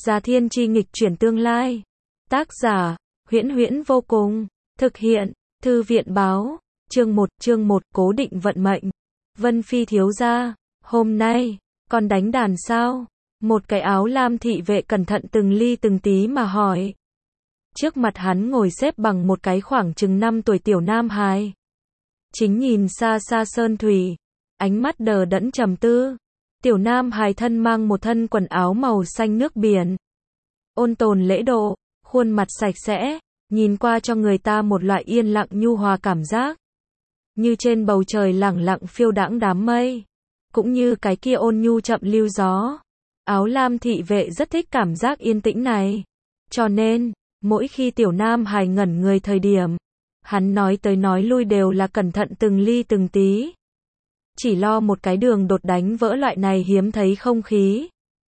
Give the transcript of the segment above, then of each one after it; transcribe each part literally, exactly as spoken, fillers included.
Gia Thiên Chi nghịch chuyển tương lai. Tác giả, Huyễn Huyễn vô cùng. Thực hiện, Thư viện báo. Chương một, chương một, cố định vận mệnh. Vân Phi thiếu gia, hôm nay, còn đánh đàn sao? Một cái áo lam thị vệ cẩn thận từng ly từng tí mà hỏi. Trước mặt hắn ngồi xếp bằng một cái khoảng chừng năm tuổi tiểu nam hài. Chính nhìn xa xa sơn thủy, ánh mắt đờ đẫn trầm tư. Tiểu nam hài thân mang một thân quần áo màu xanh nước biển. Ôn tồn lễ độ, khuôn mặt sạch sẽ, nhìn qua cho người ta một loại yên lặng nhu hòa cảm giác. Như trên bầu trời lẳng lặng phiêu đãng đám mây. Cũng như cái kia ôn nhu chậm lưu gió. Áo lam thị vệ rất thích cảm giác yên tĩnh này. Cho nên, mỗi khi tiểu nam hài ngẩn người thời điểm, hắn nói tới nói lui đều là cẩn thận từng ly từng tí. Chỉ lo một cái đường đột đánh vỡ loại này hiếm thấy không khí.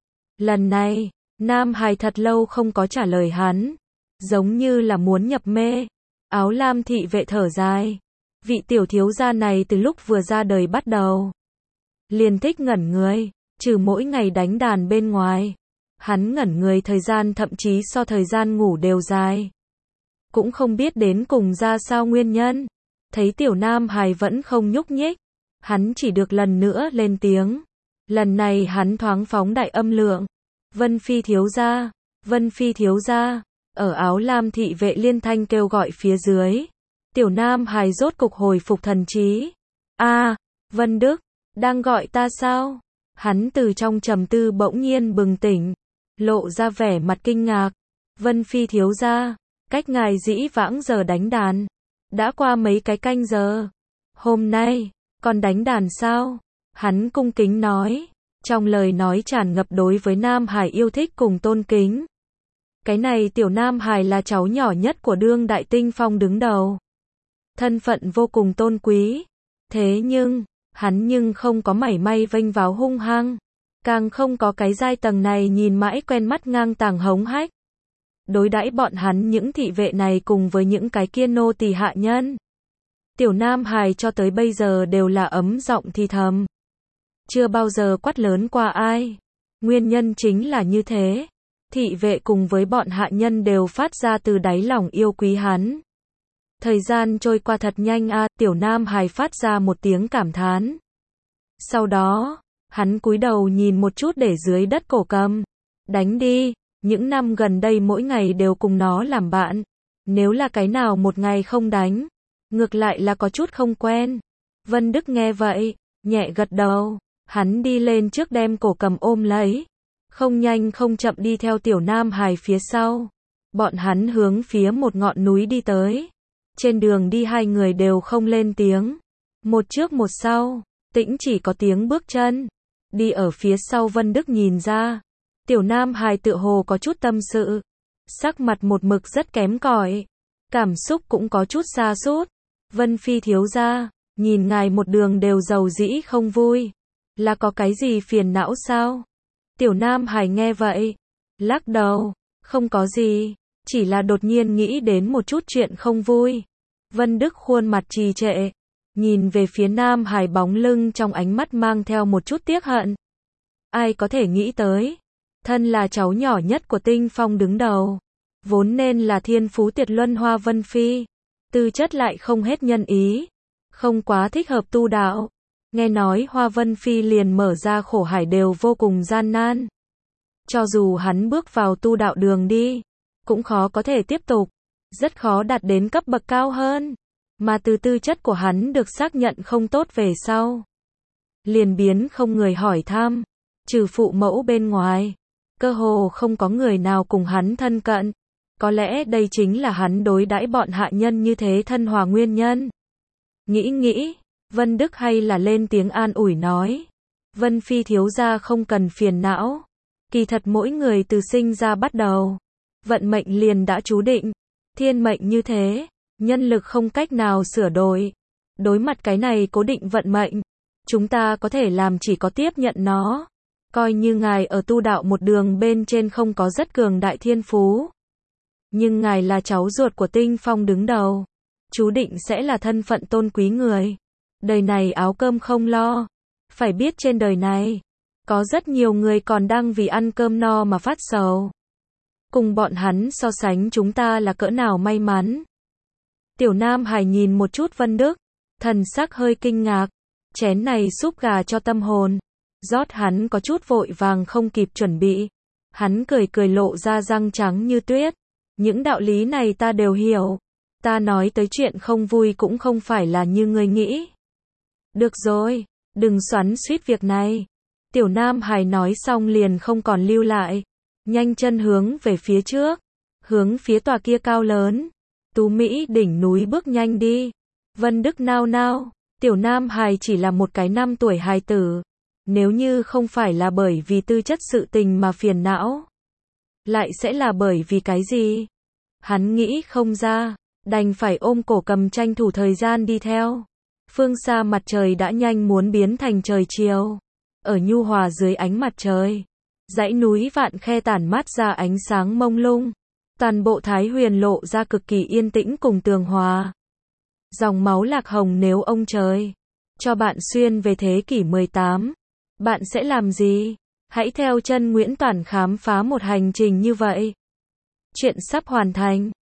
Lần này, nam hài thật lâu không có trả lời hắn. Giống như là muốn nhập mê. Áo lam thị vệ thở dài. Vị tiểu thiếu gia này từ lúc vừa ra đời bắt đầu liền thích ngẩn người, trừ mỗi ngày đánh đàn bên ngoài. Hắn ngẩn người thời gian thậm chí so thời gian ngủ đều dài. Cũng không biết đến cùng ra sao nguyên nhân. Thấy tiểu nam hài vẫn không nhúc nhích. Hắn chỉ được lần nữa lên tiếng. Lần này hắn thoáng phóng đại âm lượng. Vân Phi thiếu gia, Vân Phi thiếu gia. Ở áo lam thị vệ liên thanh kêu gọi phía dưới. Tiểu nam hài rốt cục hồi phục thần trí. A, Vân Đức, đang gọi ta sao? Hắn từ trong trầm tư bỗng nhiên bừng tỉnh, lộ ra vẻ mặt kinh ngạc. Vân Phi thiếu gia, cách ngài dĩ vãng giờ đánh đàn, đã qua mấy cái canh giờ. Hôm nay, còn đánh đàn sao? Hắn cung kính nói, trong lời nói tràn ngập đối với Nam Hải yêu thích cùng tôn kính. Cái này tiểu Nam Hải là cháu nhỏ nhất của đương đại tinh phong đứng đầu. Thân phận vô cùng tôn quý. Thế nhưng, hắn nhưng không có mảy may vênh váo hung hăng. Càng không có cái giai tầng này nhìn mãi quen mắt ngang tàng hống hách. Đối đãi bọn hắn những thị vệ này cùng với những cái kia nô tỳ hạ nhân. Tiểu Nam Hải cho tới bây giờ đều là ấm giọng thì thầm. Chưa bao giờ quát lớn qua ai. Nguyên nhân chính là như thế. Thị vệ cùng với bọn hạ nhân đều phát ra từ đáy lòng yêu quý hắn. Thời gian trôi qua thật nhanh a, à, tiểu Nam Hải phát ra một tiếng cảm thán. Sau đó, hắn cúi đầu nhìn một chút để dưới đất cổ cầm. Đánh đi, những năm gần đây mỗi ngày đều cùng nó làm bạn. Nếu là cái nào một ngày không đánh, ngược lại là có chút không quen. Vân Đức nghe vậy, nhẹ gật đầu. Hắn đi lên trước đem cổ cầm ôm lấy. Không nhanh không chậm đi theo tiểu Nam Hải phía sau. Bọn hắn hướng phía một ngọn núi đi tới. Trên đường đi hai người đều không lên tiếng. Một trước một sau, tĩnh chỉ có tiếng bước chân. Đi ở phía sau Vân Đức nhìn ra. Tiểu Nam Hải tựa hồ có chút tâm sự. Sắc mặt một mực rất kém cỏi. Cảm xúc cũng có chút sa sút. Vân Phi thiếu gia, nhìn ngài một đường đều giàu dĩ không vui. Là có cái gì phiền não sao? Tiểu Nam Hải nghe vậy. Lắc đầu. Không có gì. Chỉ là đột nhiên nghĩ đến một chút chuyện không vui. Vân Đức khuôn mặt trì trệ. Nhìn về phía Nam Hải bóng lưng trong ánh mắt mang theo một chút tiếc hận. Ai có thể nghĩ tới. Thân là cháu nhỏ nhất của tinh phong đứng đầu. Vốn nên là thiên phú tuyệt luân Hoa Vân Phi. Tư chất lại không hết nhân ý. Không quá thích hợp tu đạo. Nghe nói Hoa Vân Phi liền mở ra khổ hải đều vô cùng gian nan. Cho dù hắn bước vào tu đạo đường đi, cũng khó có thể tiếp tục. Rất khó đạt đến cấp bậc cao hơn. Mà từ tư chất của hắn được xác nhận không tốt về sau. Liền biến không người hỏi thăm. Trừ phụ mẫu bên ngoài. Cơ hồ không có người nào cùng hắn thân cận. Có lẽ đây chính là hắn đối đãi bọn hạ nhân như thế thân hòa nguyên nhân. Nghĩ nghĩ, Vân Đức hay là lên tiếng an ủi nói. Vân Phi thiếu gia không cần phiền não. Kỳ thật mỗi người từ sinh ra bắt đầu. Vận mệnh liền đã chú định. Thiên mệnh như thế. Nhân lực không cách nào sửa đổi. Đối mặt cái này cố định vận mệnh. Chúng ta có thể làm chỉ có tiếp nhận nó. Coi như ngài ở tu đạo một đường bên trên không có rất cường đại thiên phú. Nhưng ngài là cháu ruột của tinh phong đứng đầu. Chú định sẽ là thân phận tôn quý người. Đời này áo cơm không lo. Phải biết trên đời này, có rất nhiều người còn đang vì ăn cơm no mà phát sầu. Cùng bọn hắn so sánh chúng ta là cỡ nào may mắn. Tiểu Nam Hải nhìn một chút Vân Đức, thần sắc hơi kinh ngạc. Chén này súp gà cho tâm hồn. Rót hắn có chút vội vàng không kịp chuẩn bị. Hắn cười cười lộ ra răng trắng như tuyết. Những đạo lý này ta đều hiểu. Ta nói tới chuyện không vui cũng không phải là như ngươi nghĩ. Được rồi, đừng xoắn xuýt việc này. Tiểu Nam Hải nói xong liền không còn lưu lại. Nhanh chân hướng về phía trước. Hướng phía tòa kia cao lớn. Tú Mỹ đỉnh núi bước nhanh đi. Vân Đức nao nao. Tiểu Nam Hải chỉ là một cái năm tuổi hài tử. Nếu như không phải là bởi vì tư chất sự tình mà phiền não. Lại sẽ là bởi vì cái gì? Hắn nghĩ không ra. Đành phải ôm cổ cầm tranh thủ thời gian đi theo. Phương xa mặt trời đã nhanh muốn biến thành trời chiều. Ở nhu hòa dưới ánh mặt trời. Dãy núi vạn khe tản mát ra ánh sáng mông lung. Toàn bộ Thái Huyền lộ ra cực kỳ yên tĩnh cùng tường hòa. Dòng máu lạc hồng nếu ông trời cho bạn xuyên về thế kỷ mười tám, bạn sẽ làm gì? Hãy theo chân Nguyễn Toản khám phá một hành trình như vậy. Chuyện sắp hoàn thành.